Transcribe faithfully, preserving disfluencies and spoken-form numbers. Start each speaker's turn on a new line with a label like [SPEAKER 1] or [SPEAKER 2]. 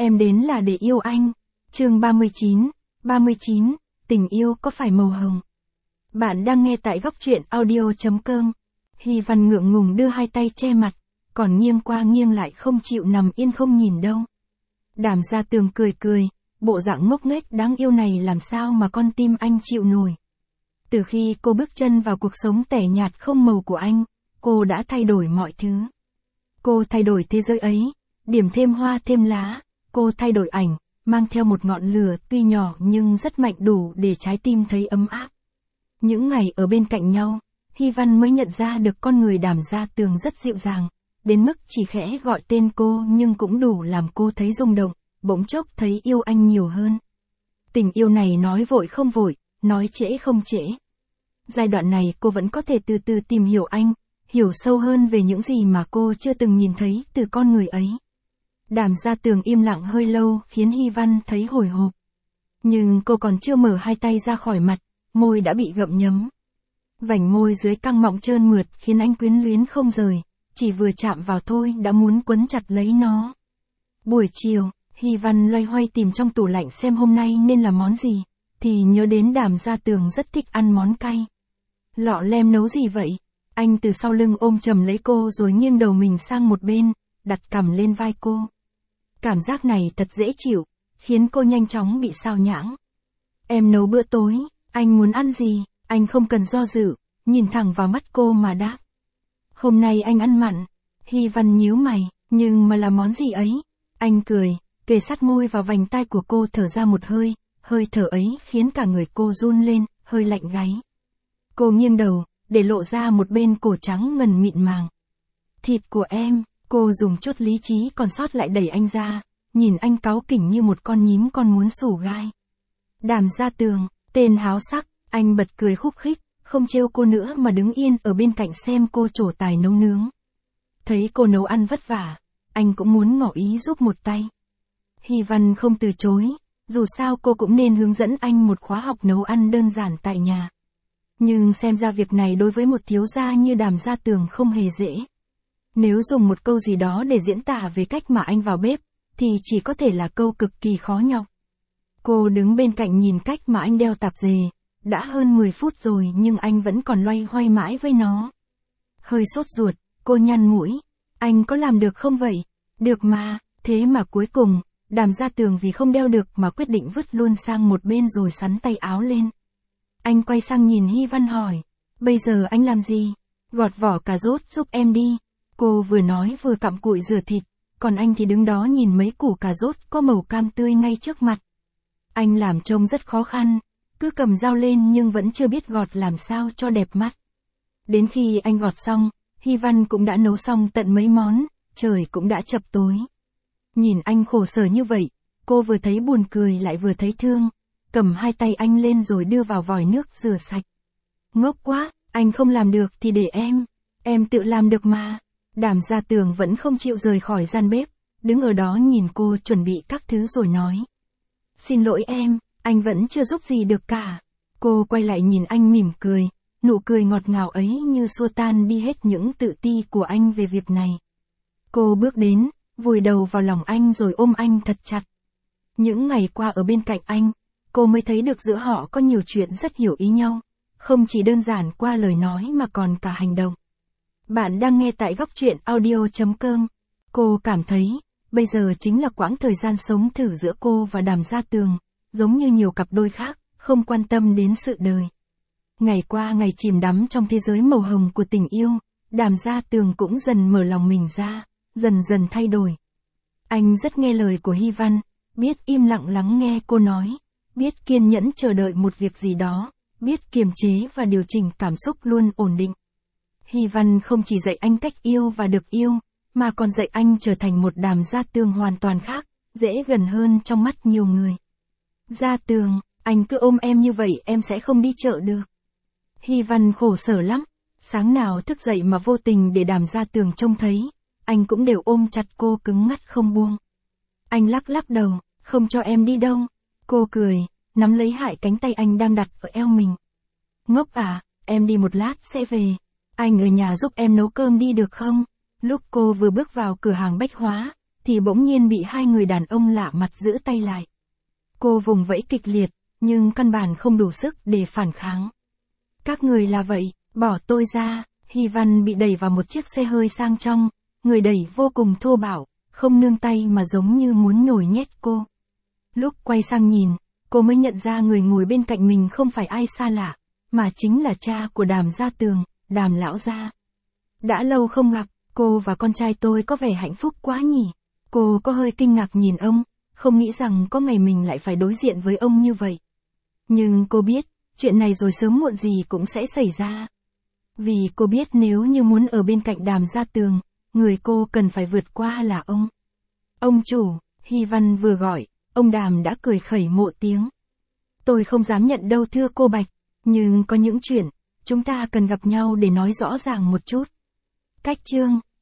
[SPEAKER 1] Em đến là để yêu anh. Chương ba mươi chín, ba mươi chín, tình yêu có phải màu hồng? Bạn đang nghe tại góc truyện audio chấm com. Hy Văn ngượng ngùng đưa hai tay che mặt, còn nghiêng qua nghiêng lại không chịu nằm yên không nhìn đâu. Đàm Gia Tường cười cười, bộ dạng ngốc nghếch đáng yêu này làm sao mà con tim anh chịu nổi. Từ khi cô bước chân vào cuộc sống tẻ nhạt không màu của anh, cô đã thay đổi mọi thứ. Cô thay đổi thế giới ấy, điểm thêm hoa thêm lá, cô thay đổi ảnh, mang theo một ngọn lửa tuy nhỏ nhưng rất mạnh đủ để trái tim thấy ấm áp. Những ngày ở bên cạnh nhau, Hy Văn mới nhận ra được con người Đàm Gia Tường rất dịu dàng, đến mức chỉ khẽ gọi tên cô nhưng cũng đủ làm cô thấy rung động, bỗng chốc thấy yêu anh nhiều hơn. Tình yêu này nói vội không vội, nói trễ không trễ. Giai đoạn này cô vẫn có thể từ từ tìm hiểu anh, hiểu sâu hơn về những gì mà cô chưa từng nhìn thấy từ con người ấy. Đàm Gia Tường im lặng hơi lâu khiến Hy Văn thấy hồi hộp. Nhưng cô còn chưa mở hai tay ra khỏi mặt, môi đã bị gặm nhấm. Vành môi dưới căng mọng trơn mượt khiến anh quyến luyến không rời, chỉ vừa chạm vào thôi đã muốn quấn chặt lấy nó. Buổi chiều, Hy Văn loay hoay tìm trong tủ lạnh xem hôm nay nên làm món gì, thì nhớ đến Đàm Gia Tường rất thích ăn món cay. Lọ lem nấu gì vậy? Anh từ sau lưng ôm chầm lấy cô rồi nghiêng đầu mình sang một bên, đặt cằm lên vai cô. Cảm giác này thật dễ chịu, khiến cô nhanh chóng bị sao nhãng. Em nấu bữa tối, anh muốn ăn gì? Anh không cần do dự, nhìn thẳng vào mắt cô mà đáp. Hôm nay anh ăn mặn. Hy Văn nhíu mày, nhưng mà là món gì ấy? Anh cười, kề sát môi vào vành tai của cô thở ra một hơi, hơi thở ấy khiến cả người cô run lên, hơi lạnh gáy. Cô nghiêng đầu, để lộ ra một bên cổ trắng ngần mịn màng. Thịt của em, cô dùng chút lý trí còn sót lại đẩy anh ra, nhìn anh cáu kỉnh như một con nhím con muốn sủ gai. Đàm Gia Tường, tên háo sắc, anh bật cười khúc khích, không trêu cô nữa mà đứng yên ở bên cạnh xem cô trổ tài nấu nướng. Thấy cô nấu ăn vất vả, anh cũng muốn ngỏ ý giúp một tay. Hy Văn không từ chối, dù sao cô cũng nên hướng dẫn anh một khóa học nấu ăn đơn giản tại nhà. Nhưng xem ra việc này đối với một thiếu gia như Đàm Gia Tường không hề dễ. Nếu dùng một câu gì đó để diễn tả về cách mà anh vào bếp, thì chỉ có thể là câu cực kỳ khó nhọc. Cô đứng bên cạnh nhìn cách mà anh đeo tạp dề, đã hơn mười phút rồi nhưng anh vẫn còn loay hoay mãi với nó. Hơi sốt ruột, cô nhăn mũi, anh có làm được không vậy? Được mà, thế mà cuối cùng, Đàm Gia Tường vì không đeo được mà quyết định vứt luôn sang một bên rồi sắn tay áo lên. Anh quay sang nhìn Hy Văn hỏi, bây giờ anh làm gì? Gọt vỏ cà rốt giúp em đi. Cô vừa nói vừa cặm cụi rửa thịt, còn anh thì đứng đó nhìn mấy củ cà rốt có màu cam tươi ngay trước mặt. Anh làm trông rất khó khăn, cứ cầm dao lên nhưng vẫn chưa biết gọt làm sao cho đẹp mắt. Đến khi anh gọt xong, Hy Văn cũng đã nấu xong tận mấy món, trời cũng đã chập tối. Nhìn anh khổ sở như vậy, cô vừa thấy buồn cười lại vừa thấy thương, cầm hai tay anh lên rồi đưa vào vòi nước rửa sạch. Ngốc quá, anh không làm được thì để em, em tự làm được mà. Đàm Gia Tường vẫn không chịu rời khỏi gian bếp, đứng ở đó nhìn cô chuẩn bị các thứ rồi nói. Xin lỗi em, anh vẫn chưa giúp gì được cả. Cô quay lại nhìn anh mỉm cười, nụ cười ngọt ngào ấy như xua tan đi hết những tự ti của anh về việc này. Cô bước đến, vùi đầu vào lòng anh rồi ôm anh thật chặt. Những ngày qua ở bên cạnh anh, cô mới thấy được giữa họ có nhiều chuyện rất hiểu ý nhau, không chỉ đơn giản qua lời nói mà còn cả hành động. Bạn đang nghe tại góc truyện audio chấm com. Cô cảm thấy, bây giờ chính là quãng thời gian sống thử giữa cô và Đàm Gia Tường, giống như nhiều cặp đôi khác, không quan tâm đến sự đời. Ngày qua ngày chìm đắm trong thế giới màu hồng của tình yêu, Đàm Gia Tường cũng dần mở lòng mình ra, dần dần thay đổi. Anh rất nghe lời của Hy Văn, biết im lặng lắng nghe cô nói, biết kiên nhẫn chờ đợi một việc gì đó, biết kiềm chế và điều chỉnh cảm xúc luôn ổn định. Hy Văn không chỉ dạy anh cách yêu và được yêu, mà còn dạy anh trở thành một Đàm Gia Tường hoàn toàn khác, dễ gần hơn trong mắt nhiều người. Gia Tường, anh cứ ôm em như vậy em sẽ không đi chợ được. Hy Văn khổ sở lắm, sáng nào thức dậy mà vô tình để Đàm Gia Tường trông thấy, anh cũng đều ôm chặt cô cứng ngắt không buông. Anh lắc lắc đầu, không cho em đi đâu. Cô cười, nắm lấy hai cánh tay anh đang đặt ở eo mình. Ngốc à, em đi một lát sẽ về. Anh ở nhà giúp em nấu cơm đi được không? Lúc cô vừa bước vào cửa hàng bách hóa, thì bỗng nhiên bị hai người đàn ông lạ mặt giữ tay lại. Cô vùng vẫy kịch liệt, nhưng căn bản không đủ sức để phản kháng. Các người là vậy, bỏ tôi ra. Hy Văn bị đẩy vào một chiếc xe hơi sang trong, người đẩy vô cùng thô bạo, không nương tay mà giống như muốn nhồi nhét cô. Lúc quay sang nhìn, cô mới nhận ra người ngồi bên cạnh mình không phải ai xa lạ, mà chính là cha của Đàm Gia Tường, Đàm lão gia. Đã lâu không gặp, cô và con trai tôi có vẻ hạnh phúc quá nhỉ. Cô có hơi kinh ngạc nhìn ông, không nghĩ rằng có ngày mình lại phải đối diện với ông như vậy. Nhưng cô biết, chuyện này rồi sớm muộn gì cũng sẽ xảy ra. Vì cô biết nếu như muốn ở bên cạnh Đàm Gia Tường, người cô cần phải vượt qua là ông. Ông chủ, Hy Văn vừa gọi, ông Đàm đã cười khẩy mộ tiếng. Tôi không dám nhận đâu thưa cô Bạch, nhưng có những chuyện, chúng ta cần gặp nhau để nói rõ ràng một chút. Cách chương